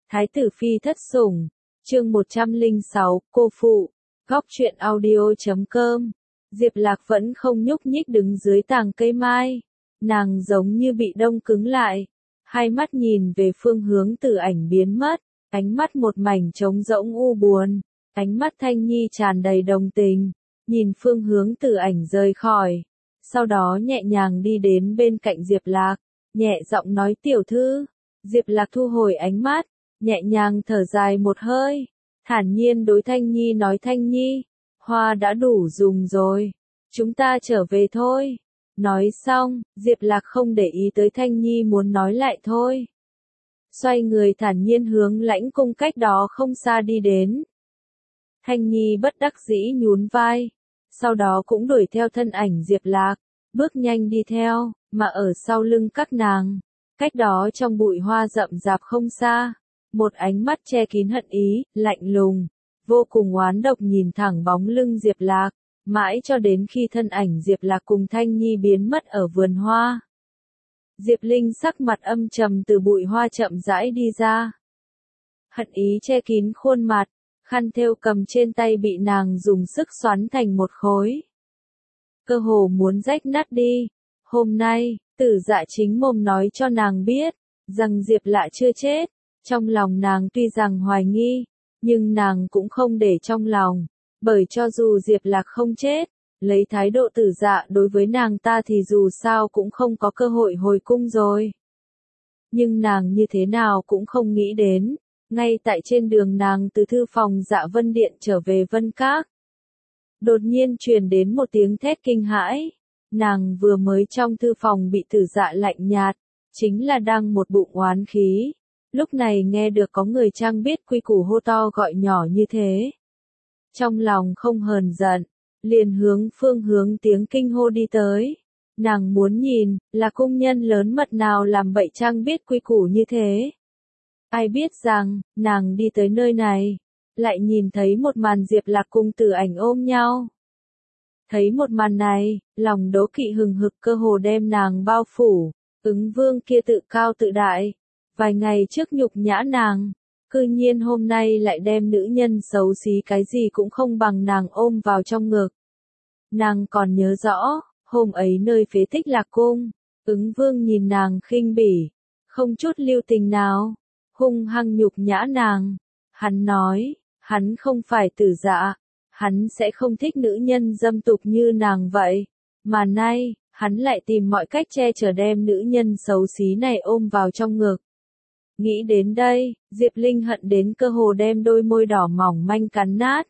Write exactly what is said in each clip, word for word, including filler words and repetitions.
Thái tử phi thất sủng, chương một trăm lẻ sáu, cô phụ, góc truyện audio chấm com. Diệp Lạc vẫn không nhúc nhích đứng dưới tàng cây mai, nàng giống như bị đông cứng lại, hai mắt nhìn về phương hướng Tử Ảnh biến mất, ánh mắt một mảnh trống rỗng u buồn, ánh mắt Thanh Nhi tràn đầy đồng tình, nhìn phương hướng Tử Ảnh rời khỏi, sau đó nhẹ nhàng đi đến bên cạnh Diệp Lạc, nhẹ giọng nói tiểu thư. Diệp Lạc thu hồi ánh mắt, nhẹ nhàng thở dài một hơi, thản nhiên đối Thanh Nhi nói Thanh Nhi, hoa đã đủ dùng rồi, chúng ta trở về thôi. Nói xong, Diệp Lạc không để ý tới Thanh Nhi muốn nói lại thôi. Xoay người thản nhiên hướng lãnh cung cách đó không xa đi đến. Thanh Nhi bất đắc dĩ nhún vai, sau đó cũng đuổi theo thân ảnh Diệp Lạc, bước nhanh đi theo, mà ở sau lưng các nàng, cách đó trong bụi hoa rậm rạp không xa, một ánh mắt che kín hận ý, lạnh lùng, vô cùng oán độc nhìn thẳng bóng lưng Diệp Lạc, mãi cho đến khi thân ảnh Diệp Lạc cùng Thanh Nhi biến mất ở vườn hoa. Diệp Linh sắc mặt âm trầm từ bụi hoa chậm rãi đi ra. Hận ý che kín khuôn mặt, khăn thêu cầm trên tay bị nàng dùng sức xoắn thành một khối. Cơ hồ muốn rách nát đi. Hôm nay, Tử Dạ chính mồm nói cho nàng biết, rằng Diệp Lạ chưa chết. Trong lòng nàng tuy rằng hoài nghi, nhưng nàng cũng không để trong lòng, bởi cho dù Diệp Lạc không chết, lấy thái độ Tử Dạ đối với nàng ta thì dù sao cũng không có cơ hội hồi cung rồi. Nhưng nàng như thế nào cũng không nghĩ đến, ngay tại trên đường nàng từ thư phòng Dạ Vân Điện trở về Vân Các, đột nhiên truyền đến một tiếng thét kinh hãi. Nàng vừa mới trong thư phòng bị Tử Dạ lạnh nhạt, chính là đang một bụng oán khí. Lúc này nghe được có người trang biết quy củ hô to gọi nhỏ như thế. Trong lòng không hờn giận, liền hướng phương hướng tiếng kinh hô đi tới. Nàng muốn nhìn, là cung nhân lớn mật nào làm bậy trang biết quy củ như thế. Ai biết rằng, nàng đi tới nơi này, lại nhìn thấy một màn Diệp Lạc cùng Tử Ảnh ôm nhau. Thấy một màn này, lòng đố kỵ hừng hực cơ hồ đem nàng bao phủ, Ứng Vương kia tự cao tự đại, vài ngày trước nhục nhã nàng, cư nhiên hôm nay lại đem nữ nhân xấu xí cái gì cũng không bằng nàng ôm vào trong ngực. Nàng còn nhớ rõ, hôm ấy nơi phế tích Lạc Cung, Ứng Vương nhìn nàng khinh bỉ, không chút lưu tình nào, hung hăng nhục nhã nàng. Hắn nói, hắn không phải Tử Dạ, hắn sẽ không thích nữ nhân dâm tục như nàng vậy, mà nay, hắn lại tìm mọi cách che chở đem nữ nhân xấu xí này ôm vào trong ngực. Nghĩ đến đây, Diệp Linh hận đến cơ hồ đem đôi môi đỏ mỏng manh cắn nát.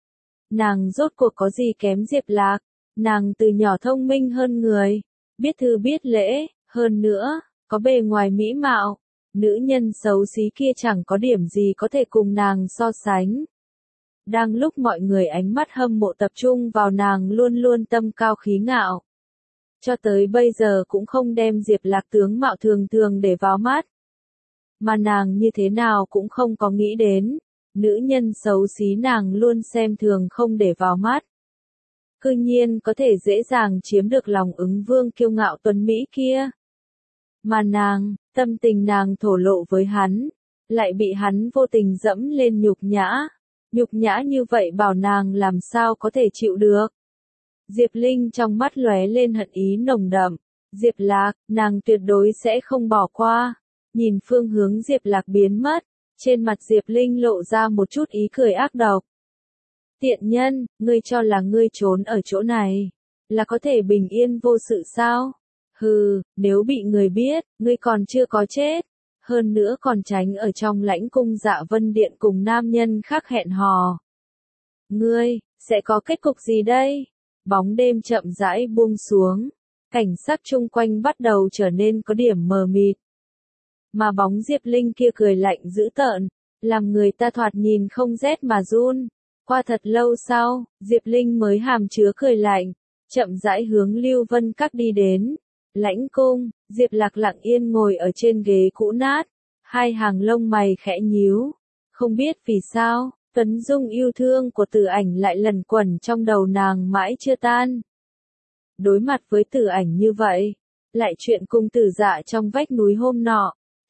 Nàng rốt cuộc có gì kém Diệp Lạc, nàng từ nhỏ thông minh hơn người, biết thư biết lễ, hơn nữa, có bề ngoài mỹ mạo, nữ nhân xấu xí kia chẳng có điểm gì có thể cùng nàng so sánh. Đang lúc mọi người ánh mắt hâm mộ tập trung vào nàng luôn luôn tâm cao khí ngạo, cho tới bây giờ cũng không đem Diệp Lạc tướng mạo thường thường để vào mắt. Mà nàng như thế nào cũng không có nghĩ đến, nữ nhân xấu xí nàng luôn xem thường không để vào mắt. Cư nhiên có thể dễ dàng chiếm được lòng Ứng Vương kiêu ngạo tuấn Mỹ kia. Mà nàng, tâm tình nàng thổ lộ với hắn, lại bị hắn vô tình dẫm lên nhục nhã. Nhục nhã như vậy bảo nàng làm sao có thể chịu được. Diệp Linh trong mắt lóe lên hận ý nồng đậm. Diệp Lạc, nàng tuyệt đối sẽ không bỏ qua. Nhìn phương hướng Diệp Lạc biến mất, trên mặt Diệp Linh lộ ra một chút ý cười ác độc. Tiện nhân, ngươi cho là ngươi trốn ở chỗ này, là có thể bình yên vô sự sao? Hừ, nếu bị người biết, ngươi còn chưa có chết. Hơn nữa còn tránh ở trong lãnh cung Dạ Vân Điện cùng nam nhân khác hẹn hò. Ngươi, sẽ có kết cục gì đây? Bóng đêm chậm rãi buông xuống, cảnh sắc chung quanh bắt đầu trở nên có điểm mờ mịt. Mà bóng Diệp Linh kia cười lạnh dữ tợn, làm người ta thoạt nhìn không rét mà run. Qua thật lâu sau, Diệp Linh mới hàm chứa cười lạnh, chậm rãi hướng Lưu Vân Các đi đến. Lãnh cung, Diệp Lạc lặng yên ngồi ở trên ghế cũ nát, hai hàng lông mày khẽ nhíu. Không biết vì sao, tuấn dung yêu thương của Tử Ảnh lại lẩn quẩn trong đầu nàng mãi chưa tan. Đối mặt với Tử Ảnh như vậy, lại chuyện cùng Tử Dạ trong vách núi hôm nọ,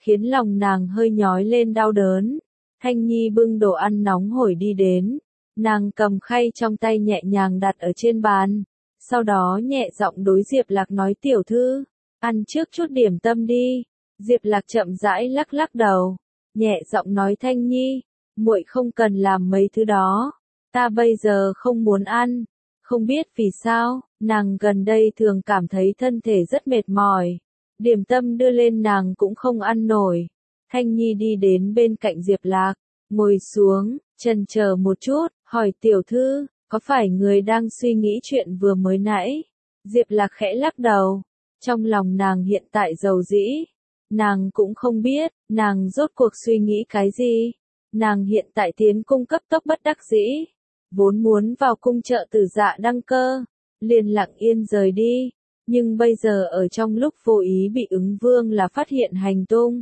khiến lòng nàng hơi nhói lên đau đớn. Thanh Nhi bưng đồ ăn nóng hổi đi đến, nàng cầm khay trong tay nhẹ nhàng đặt ở trên bàn, sau đó nhẹ giọng đối Diệp Lạc nói tiểu thư, ăn trước chút điểm tâm đi. Diệp Lạc chậm rãi lắc lắc đầu, nhẹ giọng nói Thanh Nhi, muội không cần làm mấy thứ đó, ta bây giờ không muốn ăn. Không biết vì sao, nàng gần đây thường cảm thấy thân thể rất mệt mỏi, điểm tâm đưa lên nàng cũng không ăn nổi. Thanh Nhi đi đến bên cạnh Diệp Lạc, ngồi xuống, chần chờ một chút, hỏi tiểu thư, có phải người đang suy nghĩ chuyện vừa mới nãy? Diệp Lạc khẽ lắc đầu, trong lòng nàng hiện tại dầu dĩ, nàng cũng không biết, nàng rốt cuộc suy nghĩ cái gì. Nàng hiện tại tiến cung cấp tốc bất đắc dĩ, vốn muốn vào cung trợ tử Dạ đăng cơ, liền lặng yên rời đi, nhưng bây giờ ở trong lúc vô ý bị Ứng Vương là phát hiện hành tung.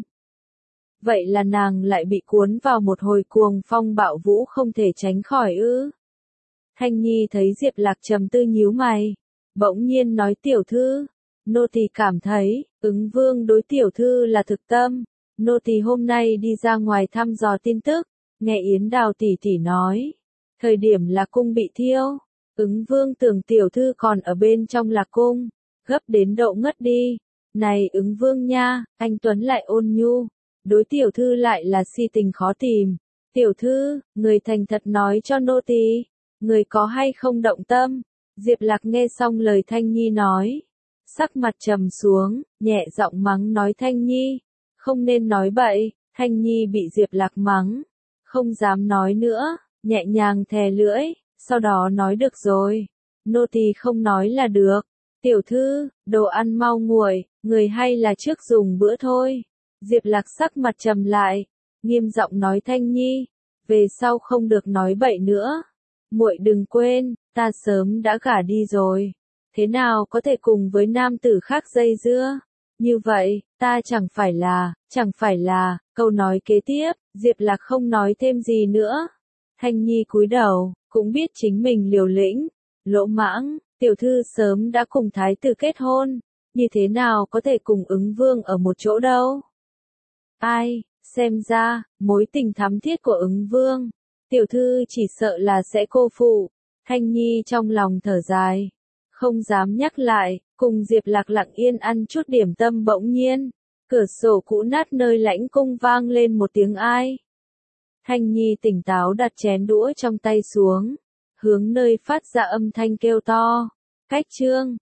Vậy là nàng lại bị cuốn vào một hồi cuồng phong bạo vũ không thể tránh khỏi ư? Thanh Nhi thấy Diệp Lạc trầm tư nhíu mày, bỗng nhiên nói tiểu thư, nô tỳ cảm thấy, Ứng Vương đối tiểu thư là thực tâm, nô tỳ hôm nay đi ra ngoài thăm dò tin tức, nghe Yến Đào tỷ tỷ nói, thời điểm Lạc cung bị thiêu, Ứng Vương tưởng tiểu thư còn ở bên trong Lạc cung, gấp đến độ ngất đi. Này Ứng Vương nha, anh Tuấn lại ôn nhu, đối tiểu thư lại là si tình khó tìm. Tiểu thư, người thành thật nói cho nô tỳ, người có hay không động tâm? Diệp Lạc nghe xong lời Thanh Nhi nói, sắc mặt trầm xuống, nhẹ giọng mắng nói Thanh Nhi, không nên nói bậy. Thanh Nhi bị Diệp Lạc mắng, không dám nói nữa, nhẹ nhàng thè lưỡi, sau đó nói được rồi, nô tỳ không nói là được. Tiểu thư, đồ ăn mau nguội, người hay là trước dùng bữa thôi. Diệp Lạc sắc mặt trầm lại, nghiêm giọng nói Thanh Nhi, về sau không được nói bậy nữa. Muội đừng quên, ta sớm đã gả đi rồi, thế nào có thể cùng với nam tử khác dây dưa? Như vậy, ta chẳng phải là, chẳng phải là, câu nói kế tiếp, Diệp Lạc không nói thêm gì nữa. Thanh Nhi cúi đầu, cũng biết chính mình liều lĩnh, lỗ mãng, tiểu thư sớm đã cùng thái tử kết hôn, như thế nào có thể cùng Ứng Vương ở một chỗ đâu? Ai, xem ra, mối tình thắm thiết của Ứng Vương, tiểu thư chỉ sợ là sẽ cô phụ. Thanh Nhi trong lòng thở dài, không dám nhắc lại, cùng Diệp Lạc lặng yên ăn chút điểm tâm bỗng nhiên, cửa sổ cũ nát nơi lãnh cung vang lên một tiếng ai. Thanh Nhi tỉnh táo đặt chén đũa trong tay xuống, hướng nơi phát ra âm thanh kêu to, cách chương.